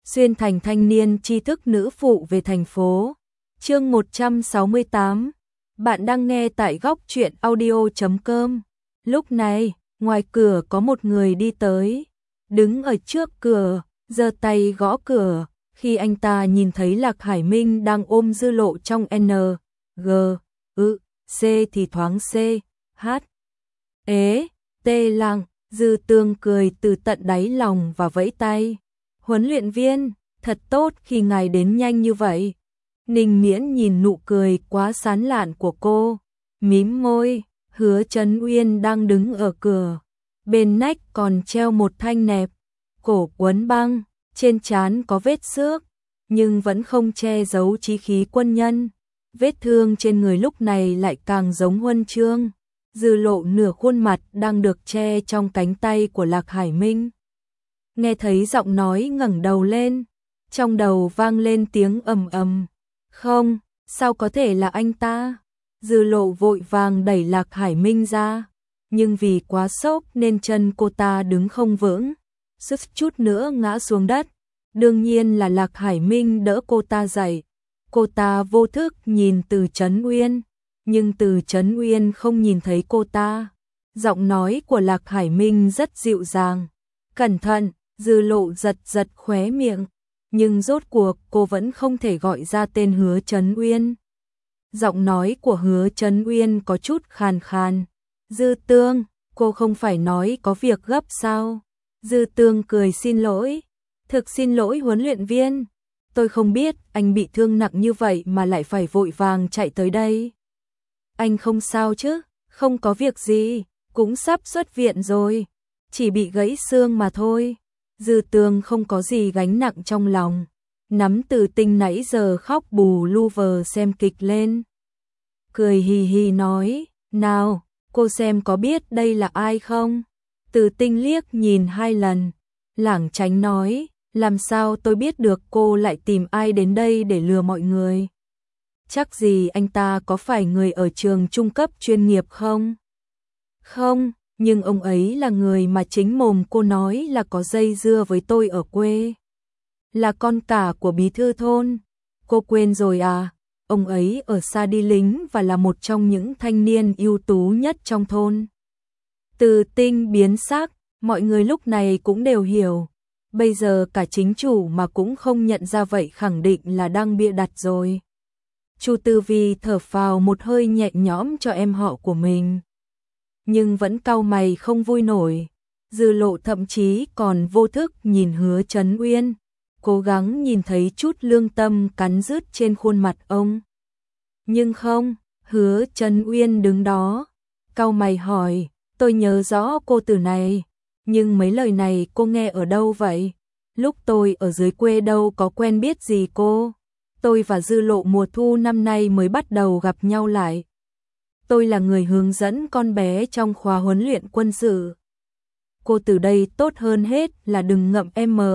xuyên thành thanh niên tri thức nữ phụ về thành phố. Chương 168. Bạn đang nghe tại góc truyện audio.com. Lúc này, ngoài cửa có một người đi tới, đứng ở trước cửa, giơ tay gõ cửa. Khi anh ta nhìn thấy Lạc Hải Minh đang ôm Dư Lộ trong N, G, Ư, C thì thoáng C, H, ế, T lặng, Dư Tương cười từ tận đáy lòng và vẫy tay. Huấn luyện viên, thật tốt khi ngài đến nhanh như vậy. Ninh Miễn nhìn nụ cười quá sán lạn của cô, mím môi. Hứa Chấn Uyên đang đứng ở cửa, bên nách còn treo một thanh nẹp, cổ quấn băng, trên trán có vết xước, nhưng vẫn không che giấu chí khí quân nhân. Vết thương trên người lúc này lại càng giống huân chương. Dư Lộ nửa khuôn mặt đang được che trong cánh tay của Lạc Hải Minh. Nghe thấy giọng nói ngẩng đầu lên, trong đầu vang lên tiếng ầm ầm. Không, sao có thể là anh ta? Dư Lộ vội vàng đẩy Lạc Hải Minh ra, nhưng vì quá sốc nên chân cô ta đứng không vững, suýt chút nữa ngã xuống đất. Đương nhiên là Lạc Hải Minh đỡ cô ta dậy. Cô ta vô thức nhìn Từ Chấn Uyên, nhưng Từ Chấn Uyên không nhìn thấy cô ta. Giọng nói của Lạc Hải Minh rất dịu dàng. Cẩn thận. Dư Lộ giật giật khóe miệng, nhưng rốt cuộc cô vẫn không thể gọi ra tên Hứa Chấn Uyên. Giọng nói của Hứa Chấn Uyên có chút khàn khàn. Dư Tương, cô không phải nói có việc gấp sao? Dư Tương cười xin lỗi. Thực xin lỗi huấn luyện viên. Tôi không biết anh bị thương nặng như vậy mà lại phải vội vàng chạy tới đây. Anh không sao chứ? Không có việc gì, cũng sắp xuất viện rồi. Chỉ bị gãy xương mà thôi. Dư Tương không có gì gánh nặng trong lòng, nắm Từ Tinh nãy giờ khóc bù lu vờ xem kịch lên. Cười hì hì nói, nào, cô xem có biết đây là ai không? Từ Tinh liếc nhìn 2 lần, lảng tránh nói, làm sao tôi biết được cô lại tìm ai đến đây để lừa mọi người? Chắc gì anh ta có phải người ở trường trung cấp chuyên nghiệp không? Không. Nhưng ông ấy là người mà chính mồm cô nói là có dây dưa với tôi ở quê. Là con cả của bí thư thôn. Cô quên rồi à? Ông ấy ở xa đi lính và là một trong những thanh niên ưu tú nhất trong thôn. Từ Tinh biến sắc, mọi người lúc này cũng đều hiểu. Bây giờ cả chính chủ mà cũng không nhận ra vậy khẳng định là đang bịa đặt rồi. Chu Tư Vi thở phào một hơi nhẹ nhõm cho em họ của mình, nhưng vẫn cau mày không vui nổi. Dư Lộ thậm chí còn vô thức nhìn Hứa Chấn Uyên, cố gắng nhìn thấy chút lương tâm cắn rứt trên khuôn mặt ông. Nhưng không, Hứa Chấn Uyên đứng đó, cau mày hỏi, tôi nhớ rõ cô từ này, nhưng mấy lời này cô nghe ở đâu vậy? Lúc tôi ở dưới quê đâu có quen biết gì cô. Tôi và Dư Lộ mùa thu năm nay mới bắt đầu gặp nhau lại. Tôi là người hướng dẫn con bé trong khóa huấn luyện quân sự. Cô từ đây tốt hơn hết là đừng ngậm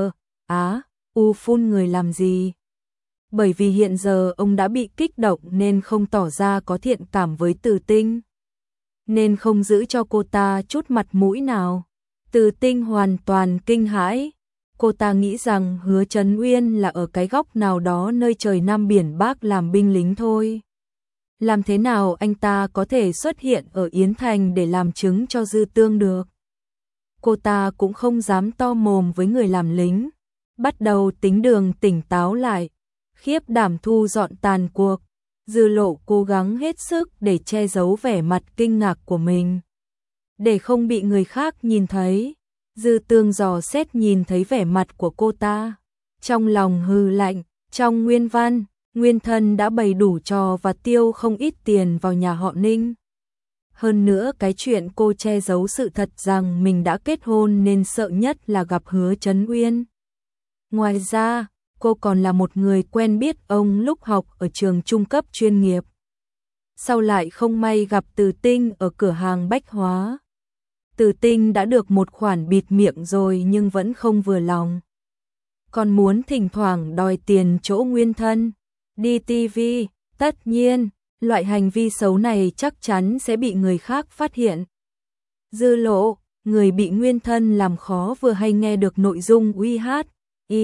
phun người làm gì. Bởi vì hiện giờ ông đã bị kích động nên không tỏ ra có thiện cảm với Từ Tinh, nên không giữ cho cô ta chút mặt mũi nào. Từ Tinh hoàn toàn kinh hãi. Cô ta nghĩ rằng Hứa Chấn Uyên là ở cái góc nào đó nơi trời Nam biển Bắc làm binh lính thôi. Làm thế nào anh ta có thể xuất hiện ở Yến Thành để làm chứng cho Dư Tương được? Cô ta cũng không dám to mồm với người làm lính. Bắt đầu tính đường tỉnh táo lại, khiếp đảm thu dọn tàn cuộc. Dư Lộ cố gắng hết sức để che giấu vẻ mặt kinh ngạc của mình, để không bị người khác nhìn thấy. Dư Tương dò xét nhìn thấy vẻ mặt của cô ta, trong lòng hừ lạnh. Trong nguyên văn, nguyên thân đã bày đủ trò và tiêu không ít tiền vào nhà họ Ninh. Hơn nữa cái chuyện cô che giấu sự thật rằng mình đã kết hôn nên sợ nhất là gặp Hứa Chấn Uyên. Ngoài ra, cô còn là một người quen biết ông lúc học ở trường trung cấp chuyên nghiệp. Sau lại không may gặp Từ Tinh ở cửa hàng bách hóa. Từ Tinh đã được một khoản bịt miệng rồi nhưng vẫn không vừa lòng, còn muốn thỉnh thoảng đòi tiền chỗ nguyên thân. Đi TV, tất nhiên, loại hành vi xấu này chắc chắn sẽ bị người khác phát hiện. Dư Lộ, người bị nguyên thân làm khó vừa hay nghe được nội dung uy hát,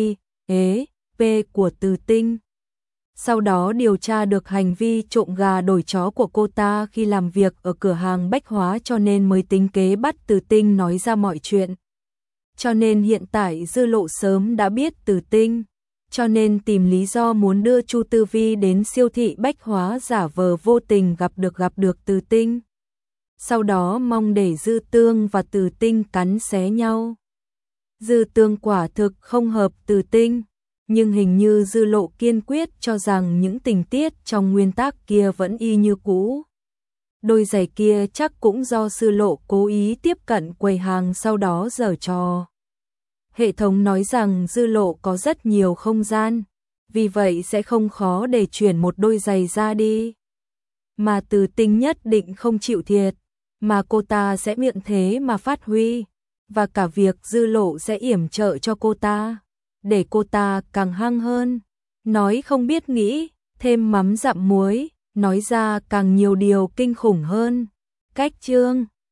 P của Từ Tinh. Sau đó điều tra được hành vi trộm gà đổi chó của cô ta khi làm việc ở cửa hàng bách hóa, cho nên mới tính kế bắt Từ Tinh nói ra mọi chuyện. Cho nên hiện tại dư lộ sớm đã biết Từ Tinh, cho nên tìm lý do muốn đưa Chu Tư Vi đến siêu thị bách hóa, giả vờ vô tình gặp được Từ Tinh. Sau đó mong để Dư Tương và Từ Tinh cắn xé nhau. Dư Tương quả thực không hợp Từ Tinh, nhưng hình như dư lộ kiên quyết cho rằng những tình tiết trong nguyên tác kia vẫn y như cũ. Đôi giày kia chắc cũng do dư lộ cố ý tiếp cận quầy hàng sau đó giở trò. Hệ thống nói rằng dư lộ có rất nhiều không gian, vì vậy sẽ không khó để chuyển một đôi giày ra đi. Mà Từ Tinh nhất định không chịu thiệt, mà cô ta sẽ miệng thế mà phát huy, và cả việc dư lộ sẽ yểm trợ cho cô ta, để cô ta càng hăng hơn, nói không biết nghĩ, thêm mắm dặm muối, nói ra càng nhiều điều kinh khủng hơn. Cách chương